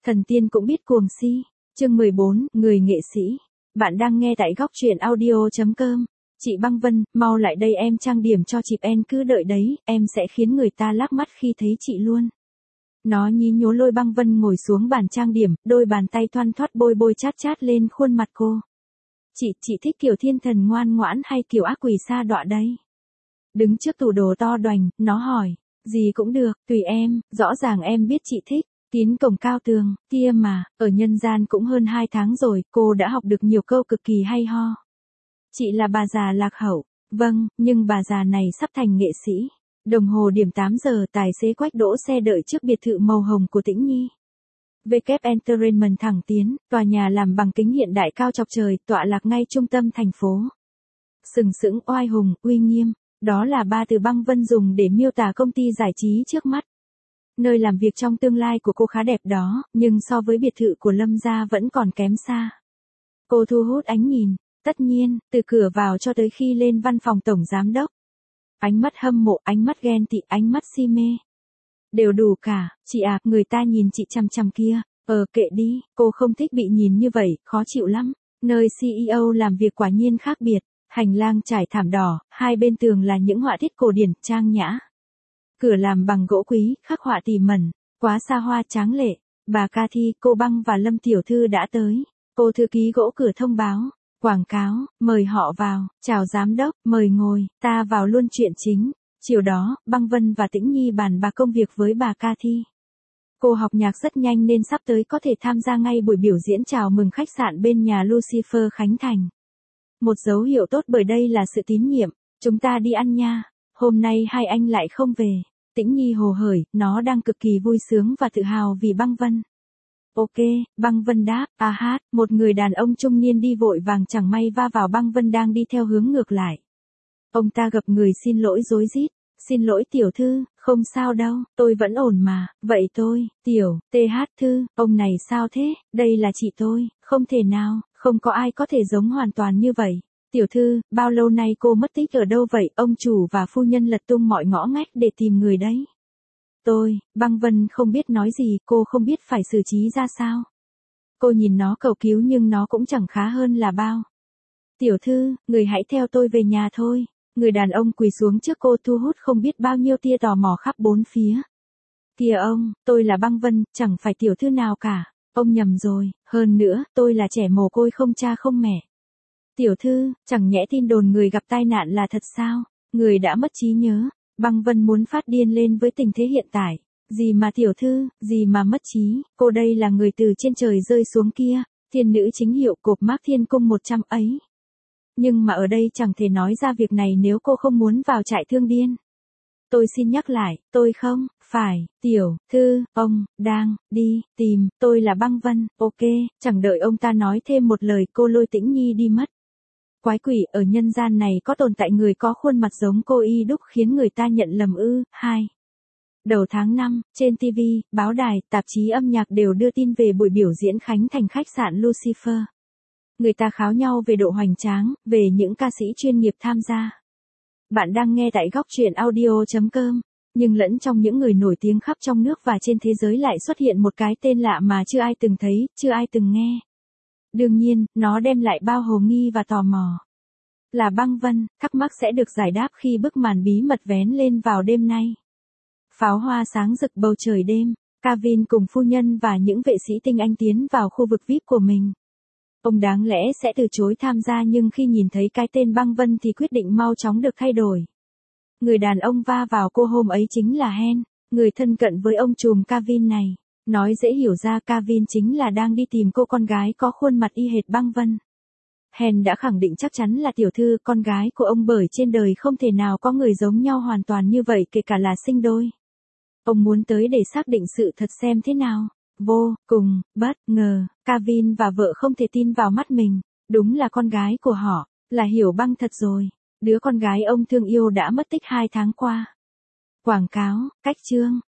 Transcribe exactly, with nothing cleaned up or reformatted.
Thần tiên cũng biết cuồng si. Chương mười bốn, người nghệ sĩ. Bạn đang nghe tại góc truyện audio chấm com. Chị Băng Vân, mau lại đây em trang điểm cho chị, em cứ đợi đấy, em sẽ khiến người ta lác mắt khi thấy chị luôn. Nó nhí nhố lôi Băng Vân ngồi xuống bàn trang điểm, đôi bàn tay thoăn thoắt bôi bôi chát chát lên khuôn mặt cô. Chị, chị thích kiểu thiên thần ngoan ngoãn hay kiểu ác quỷ sa đọa đây? Đứng trước tủ đồ to đoành, nó hỏi. Gì cũng được, tùy em, rõ ràng em biết chị thích. Tiến cổng cao tường, kia mà, ở nhân gian cũng hơn hai tháng rồi, cô đã học được nhiều câu cực kỳ hay ho. Chị là bà già lạc hậu, vâng, nhưng bà già này sắp thành nghệ sĩ. Đồng hồ điểm tám giờ, tài xế Quách đỗ xe đợi trước biệt thự màu hồng của Tĩnh Nhi. vê kép Entertainment thẳng tiến, tòa nhà làm bằng kính hiện đại cao chọc trời, tọa lạc ngay trung tâm thành phố. Sừng sững, oai hùng, uy nghiêm, đó là ba từ Băng Vân dùng để miêu tả công ty giải trí trước mắt. Nơi làm việc trong tương lai của cô khá đẹp đó, nhưng so với biệt thự của Lâm gia vẫn còn kém xa. Cô thu hút ánh nhìn, tất nhiên, từ cửa vào cho tới khi lên văn phòng tổng giám đốc. Ánh mắt hâm mộ, ánh mắt ghen tị, ánh mắt si mê. Đều đủ cả, chị à, người ta nhìn chị chằm chằm kia, ờ kệ đi, cô không thích bị nhìn như vậy, khó chịu lắm. Nơi xê e ô làm việc quả nhiên khác biệt, hành lang trải thảm đỏ, hai bên tường là những họa tiết cổ điển, trang nhã. Cửa làm bằng gỗ quý, khắc họa tỉ mẩn, quá xa hoa tráng lệ. Bà Cathy, cô Băng và Lâm tiểu thư đã tới. Cô thư ký gỗ cửa thông báo, quảng cáo, mời họ vào, chào giám đốc, mời ngồi, ta vào luôn chuyện chính. Chiều đó, Băng Vân và Tĩnh Nhi bàn bạc công việc với bà Cathy. Cô học nhạc rất nhanh nên sắp tới có thể tham gia ngay buổi biểu diễn chào mừng khách sạn bên nhà Lucifer Khánh Thành. Một dấu hiệu tốt bởi đây là sự tín nhiệm. Chúng ta đi ăn nha. Hôm nay hai anh lại không về. Tĩnh Nhi hồ hởi, nó đang cực kỳ vui sướng và tự hào vì Băng Vân. Ok, Băng Vân đáp, à hát, một người đàn ông trung niên đi vội vàng chẳng may va vào Băng Vân đang đi theo hướng ngược lại. Ông ta gập người xin lỗi rối rít, xin lỗi tiểu thư, không sao đâu, tôi vẫn ổn mà, vậy tôi, tiểu, tê hát thư, ông này sao thế, đây là chị tôi, không thể nào, không có ai có thể giống hoàn toàn như vậy. Tiểu thư, bao lâu nay cô mất tích ở đâu vậy? Ông chủ và phu nhân lật tung mọi ngõ ngách để tìm người đấy. Tôi, Băng Vân không biết nói gì, cô không biết phải xử trí ra sao. Cô nhìn nó cầu cứu nhưng nó cũng chẳng khá hơn là bao. Tiểu thư, người hãy theo tôi về nhà thôi. Người đàn ông quỳ xuống trước cô thu hút không biết bao nhiêu tia tò mò khắp bốn phía. Kìa ông, tôi là Băng Vân, chẳng phải tiểu thư nào cả. Ông nhầm rồi, hơn nữa, tôi là trẻ mồ côi không cha không mẹ. Tiểu thư, chẳng nhẽ tin đồn người gặp tai nạn là thật sao? Người đã mất trí nhớ. Băng Vân muốn phát điên lên với tình thế hiện tại. Gì mà tiểu thư, gì mà mất trí, cô đây là người từ trên trời rơi xuống kia, thiên nữ chính hiệu cột mác thiên cung một trăm ấy. Nhưng mà ở đây chẳng thể nói ra việc này nếu cô không muốn vào trại thương điên. Tôi xin nhắc lại, tôi không, phải, tiểu, thư, ông, đang, đi, tìm, tôi là Băng Vân, ok, chẳng đợi ông ta nói thêm một lời cô lôi Tĩnh Nhi đi mất. Quái quỷ, ở nhân gian này có tồn tại người có khuôn mặt giống cô y đúc khiến người ta nhận lầm ư. Hai. Đầu tháng năm, trên ti vi, báo đài, tạp chí âm nhạc đều đưa tin về buổi biểu diễn khánh thành khách sạn Lucifer. Người ta kháo nhau về độ hoành tráng, về những ca sĩ chuyên nghiệp tham gia. Bạn đang nghe tại góc truyện audio chấm com, nhưng lẫn trong những người nổi tiếng khắp trong nước và trên thế giới lại xuất hiện một cái tên lạ mà chưa ai từng thấy, chưa ai từng nghe. Đương nhiên, nó đem lại bao hồ nghi và tò mò. Là Băng Vân, thắc mắc sẽ được giải đáp khi bức màn bí mật vén lên vào đêm nay. Pháo hoa sáng rực bầu trời đêm, Kevin cùng phu nhân và những vệ sĩ tinh anh tiến vào khu vực vi ai pi của mình. Ông đáng lẽ sẽ từ chối tham gia nhưng khi nhìn thấy cái tên Băng Vân thì quyết định mau chóng được thay đổi. Người đàn ông va vào cô hôm ấy chính là Hen, người thân cận với ông trùm Kevin này. Nói dễ hiểu ra Kevin chính là đang đi tìm cô con gái có khuôn mặt y hệt Băng Vân. Hen đã khẳng định chắc chắn là tiểu thư con gái của ông bởi trên đời không thể nào có người giống nhau hoàn toàn như vậy kể cả là sinh đôi. Ông muốn tới để xác định sự thật xem thế nào. Vô cùng, bất ngờ, Kevin và vợ không thể tin vào mắt mình. Đúng là con gái của họ, là Hiểu Băng thật rồi. Đứa con gái ông thương yêu đã mất tích hai tháng qua. Quảng cáo, cách chương,